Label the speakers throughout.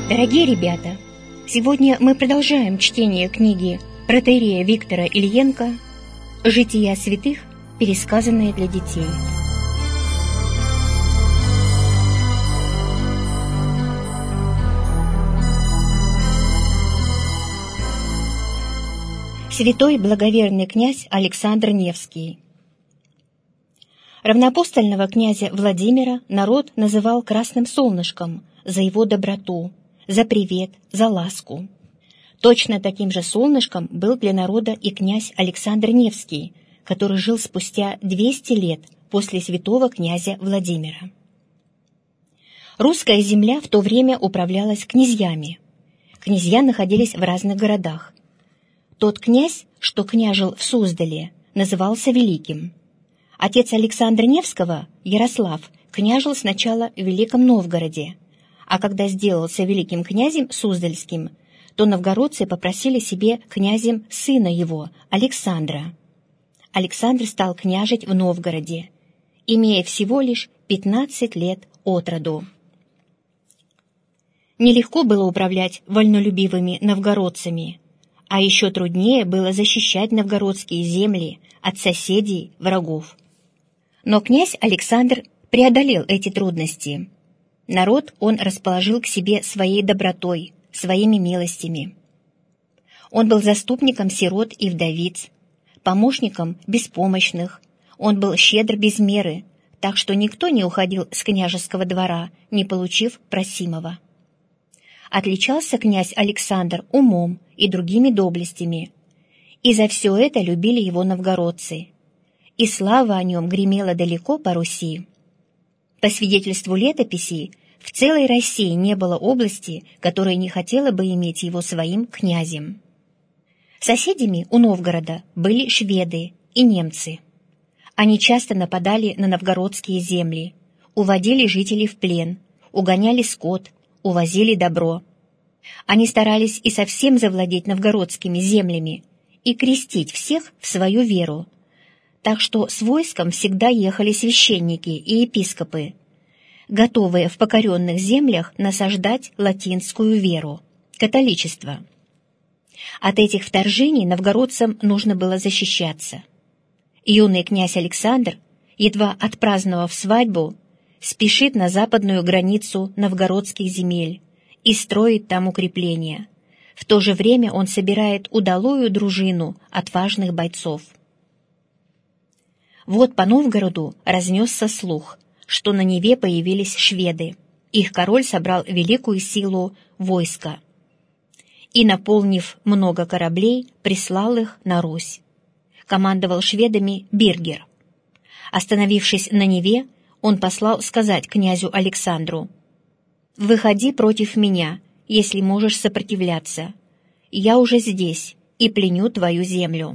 Speaker 1: Дорогие ребята, сегодня мы продолжаем чтение книги протоиерея Виктора Ильенко «Жития святых, пересказанные для детей». Святой благоверный князь Александр Невский. Равноапостольного князя Владимира народ называл красным солнышком за его доброту, за привет, за ласку. Точно таким же солнышком был для народа и князь Александр Невский, который жил спустя 200 лет после святого князя Владимира. Русская земля в то время управлялась князьями. Князья находились в разных городах. Тот князь, что княжил в Суздале, назывался Великим. Отец Александра Невского, Ярослав, княжил сначала в Великом Новгороде, а когда сделался великим князем Суздальским, то новгородцы попросили себе князем сына его, Александра. Александр стал княжить в Новгороде, имея всего лишь 15 лет от роду. Нелегко было управлять вольнолюбивыми новгородцами, а еще труднее было защищать новгородские земли от соседей, врагов. Но князь Александр преодолел эти трудности. Народ он расположил к себе своей добротой, своими милостями. Он был заступником сирот и вдовиц, помощником беспомощных, он был щедр без меры, так что никто не уходил с княжеского двора, не получив просимого. Отличался князь Александр умом и другими доблестями, и за все это любили его новгородцы, и слава о нем гремела далеко по Руси. По свидетельству летописей, в целой России не было области, которая не хотела бы иметь его своим князем. Соседями у Новгорода были шведы и немцы. Они часто нападали на новгородские земли, уводили жителей в плен, угоняли скот, увозили добро. Они старались и совсем завладеть новгородскими землями и крестить всех в свою веру, так что с войском всегда ехали священники и епископы, готовые в покоренных землях насаждать латинскую веру, католичество. От этих вторжений новгородцам нужно было защищаться. Юный князь Александр, едва отпраздновав свадьбу, спешит на западную границу новгородских земель и строит там укрепления. В то же время он собирает удалую дружину отважных бойцов. Вот по Новгороду разнесся слух, что на Неве появились шведы. Их король собрал великую силу войска и, наполнив много кораблей, прислал их на Русь. Командовал шведами Биргер. Остановившись на Неве, он послал сказать князю Александру: «Выходи против меня, если можешь сопротивляться. Я уже здесь и пленю твою землю».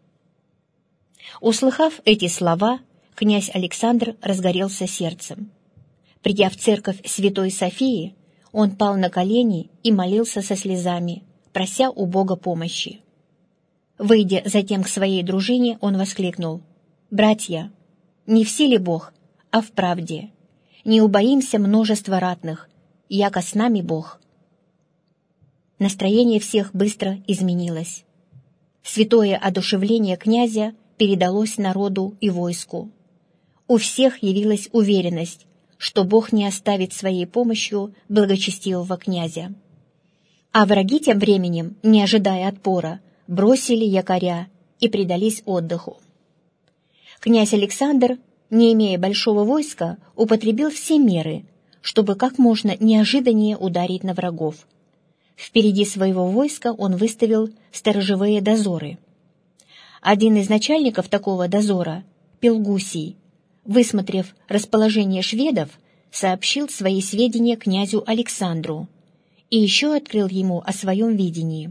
Speaker 1: Услыхав эти слова, князь Александр разгорелся сердцем. Придя в церковь Святой Софии, он пал на колени и молился со слезами, прося у Бога помощи. Выйдя затем к своей дружине, он воскликнул: «Братья, не в силе Бог, а в правде. Не убоимся множества ратных, яко с нами Бог». Настроение всех быстро изменилось. Святое одушевление князя передалось народу и войску. У всех явилась уверенность, что Бог не оставит своей помощью благочестивого князя. А враги тем временем, не ожидая отпора, бросили якоря и предались отдыху. Князь Александр, не имея большого войска, употребил все меры, чтобы как можно неожиданнее ударить на врагов. Впереди своего войска он выставил сторожевые дозоры. Один из начальников такого дозора, Пелгусий, высмотрев расположение шведов, сообщил свои сведения князю Александру и еще открыл ему о своем видении.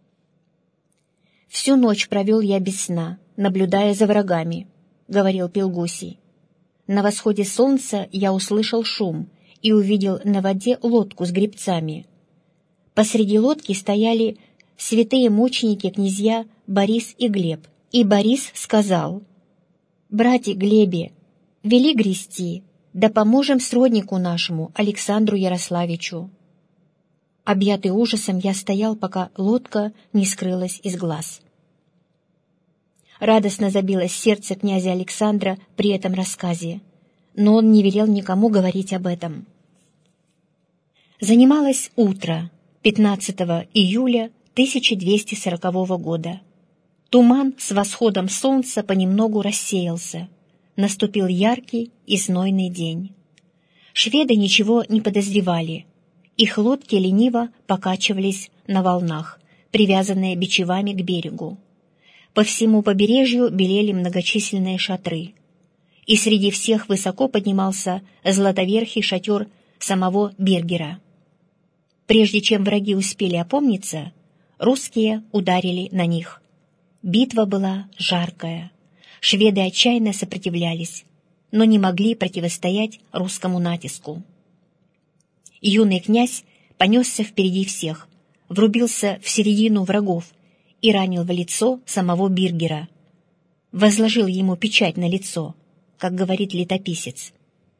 Speaker 1: «Всю ночь провел я без сна, наблюдая за врагами», — говорил Пелгусий. «На восходе солнца я услышал шум и увидел на воде лодку с гребцами. Посреди лодки стояли святые мученики-князья Борис и Глеб, и Борис сказал: «Братья Глебе, вели грести, да поможем сроднику нашему Александру Ярославичу». Объятый ужасом, я стоял, пока лодка не скрылась из глаз. Радостно забилось сердце князя Александра при этом рассказе, но он не велел никому говорить об этом. Занималось утро 15 июля 1240 года. Туман с восходом солнца понемногу рассеялся. Наступил яркий и знойный день. Шведы ничего не подозревали. Их лодки лениво покачивались на волнах, привязанные бичевами к берегу. По всему побережью белели многочисленные шатры. И среди всех высоко поднимался златоверхий шатер самого Биргера. Прежде чем враги успели опомниться, русские ударили на них. Битва была жаркая. Шведы отчаянно сопротивлялись, но не могли противостоять русскому натиску. Юный князь понесся впереди всех, врубился в середину врагов и ранил в лицо самого Биргера. Возложил ему печать на лицо, как говорит летописец.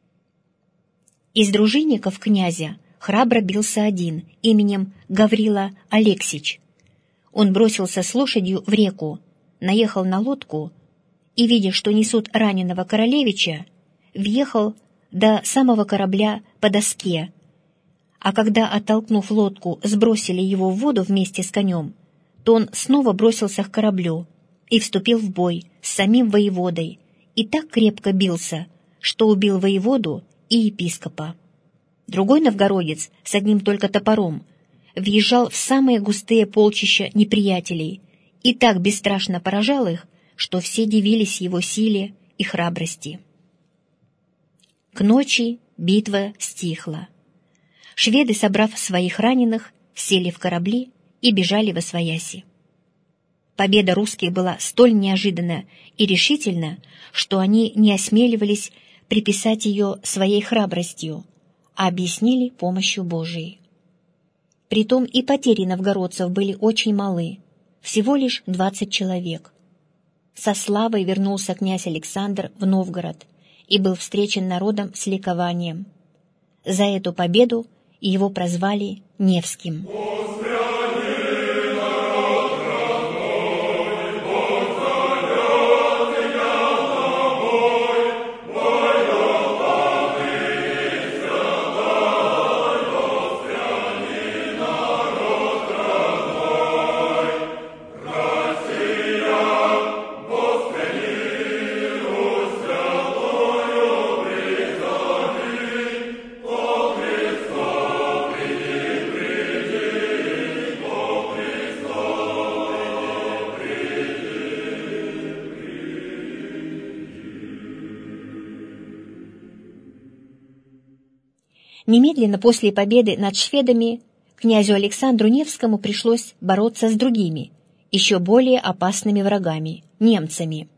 Speaker 1: Из дружинников князя храбро бился один, именем Гаврила Алексич. Он бросился с лошадью в реку, наехал на лодку и, видя, что несут раненого королевича, въехал до самого корабля по доске, а когда, оттолкнув лодку, сбросили его в воду вместе с конем, то он снова бросился к кораблю и вступил в бой с самим воеводой и так крепко бился, что убил воеводу и епископа. Другой новгородец с одним только топором въезжал в самые густые полчища неприятелей и так бесстрашно поражал их, что все дивились его силе и храбрости. К ночи битва стихла. Шведы, собрав своих раненых, сели в корабли и бежали восвояси. Победа русских была столь неожиданна и решительна, что они не осмеливались приписать ее своей храбростью, а объяснили помощью Божией. Притом и потери новгородцев были очень малы, всего лишь 20 человек. Со славой вернулся князь Александр в Новгород и был встречен народом с ликованием. За эту победу его прозвали Невским. Немедленно после победы над шведами князю Александру Невскому пришлось бороться с другими, еще более опасными врагами – немцами.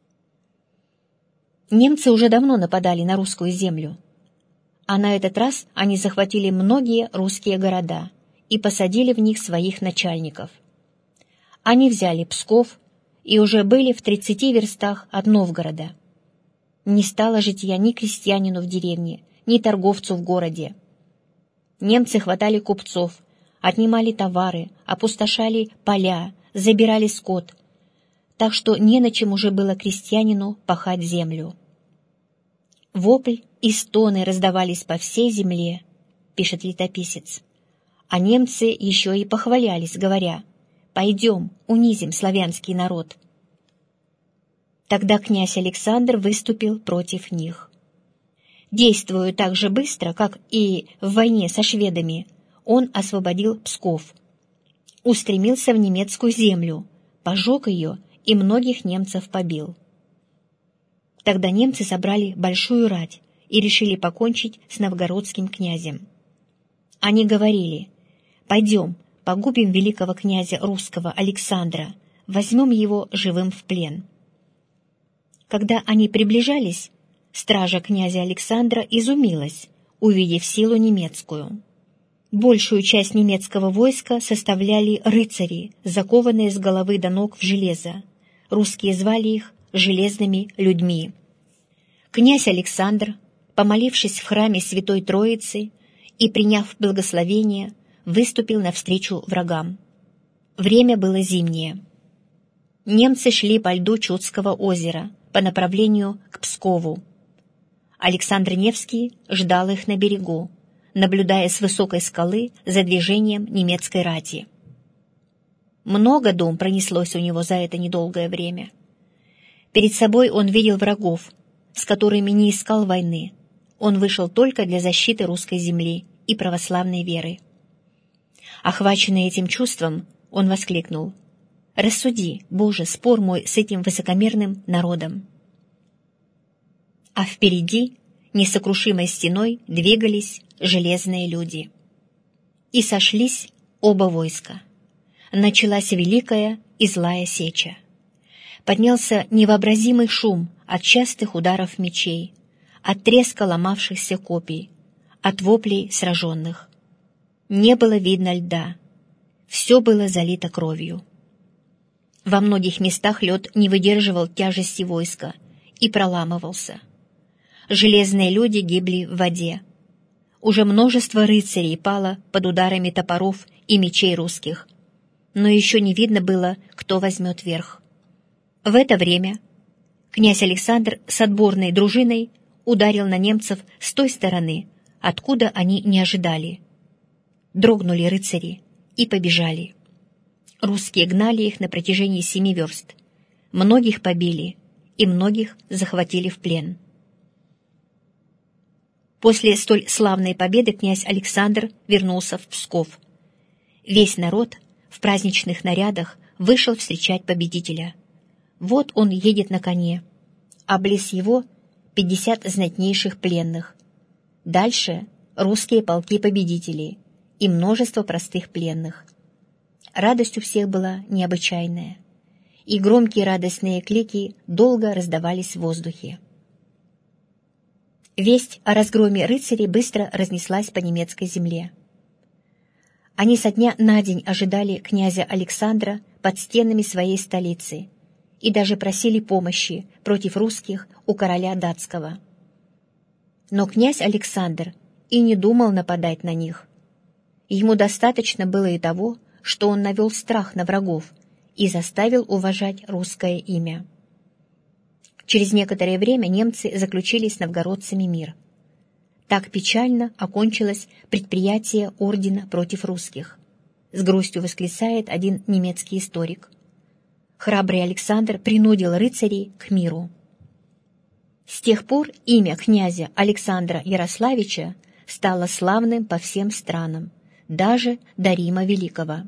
Speaker 1: Немцы уже давно нападали на русскую землю, а на этот раз они захватили многие русские города и посадили в них своих начальников. Они взяли Псков и уже были в 30 верстах от Новгорода. Не стало житья ни крестьянину в деревне, ни торговцу в городе. Немцы хватали купцов, отнимали товары, опустошали поля, забирали скот, так что не на чем уже было крестьянину пахать землю. Вопль и стоны раздавались по всей земле, пишет летописец. А немцы еще и похвалялись, говоря: «Пойдем, унизим славянский народ». Тогда князь Александр выступил против них. Действуя так же быстро, как и в войне со шведами, он освободил Псков, устремился в немецкую землю, пожег ее и многих немцев побил. Тогда немцы собрали большую рать и решили покончить с новгородским князем. Они говорили: «Пойдем, погубим великого князя русского Александра, возьмем его живым в плен». Когда они приближались, стража князя Александра изумилась, увидев силу немецкую. Большую часть немецкого войска составляли рыцари, закованные с головы до ног в железо. Русские звали их «железными людьми». Князь Александр, помолившись в храме Святой Троицы и приняв благословение, выступил навстречу врагам. Время было зимнее. Немцы шли по льду Чудского озера по направлению к Пскову. Александр Невский ждал их на берегу, наблюдая с высокой скалы за движением немецкой рати. Много дум пронеслось у него за это недолгое время. Перед собой он видел врагов, с которыми не искал войны. Он вышел только для защиты русской земли и православной веры. Охваченный этим чувством, он воскликнул: «Рассуди, Боже, спор мой с этим высокомерным народом». А впереди несокрушимой стеной двигались железные люди. И сошлись оба войска. Началась великая и злая сеча. Поднялся невообразимый шум от частых ударов мечей, от треска ломавшихся копий, от воплей сраженных. Не было видно льда. Все было залито кровью. Во многих местах лед не выдерживал тяжести войска и проламывался. Железные люди гибли в воде. Уже множество рыцарей пало под ударами топоров и мечей русских, но еще не видно было, кто возьмет верх. В это время князь Александр с отборной дружиной ударил на немцев с той стороны, откуда они не ожидали. Дрогнули рыцари и побежали. Русские гнали их на протяжении 7 верст. Многих побили и многих захватили в плен. После столь славной победы князь Александр вернулся в Псков. Весь народ в праздничных нарядах вышел встречать победителя. Вот он едет на коне, а близ его 50 знатнейших пленных. Дальше русские полки победителей и множество простых пленных. Радость у всех была необычайная, и громкие радостные клики долго раздавались в воздухе. Весть о разгроме рыцарей быстро разнеслась по немецкой земле. Они со дня на день ожидали князя Александра под стенами своей столицы и даже просили помощи против русских у короля датского. Но князь Александр и не думал нападать на них. Ему достаточно было и того, что он навел страх на врагов и заставил уважать русское имя. Через некоторое время немцы заключили с новгородцами мир. Так печально окончилось предприятие ордена против русских, с грустью восклицает один немецкий историк. Храбрый Александр принудил рыцарей к миру. С тех пор имя князя Александра Ярославича стало славным по всем странам, даже до Рима Великого.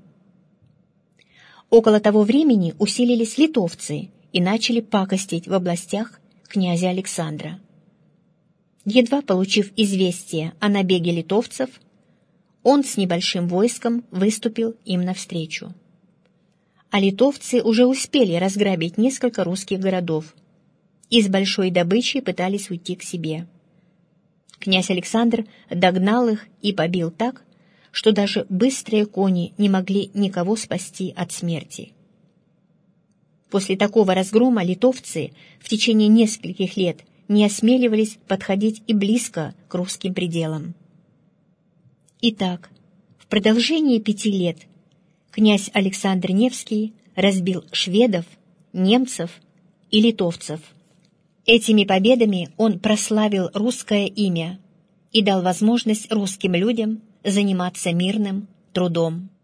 Speaker 1: Около того времени усилились литовцы и начали пакостить в областях князя Александра. Едва получив известие о набеге литовцев, он с небольшим войском выступил им навстречу. А литовцы уже успели разграбить несколько русских городов и с большой добычей пытались уйти к себе. Князь Александр догнал их и побил так, что даже быстрые кони не могли никого спасти от смерти. После такого разгрома литовцы в течение нескольких лет не осмеливались подходить и близко к русским пределам. Итак, в продолжении 5 лет князь Александр Невский разбил шведов, немцев и литовцев. Этими победами он прославил русское имя и дал возможность русским людям заниматься мирным трудом.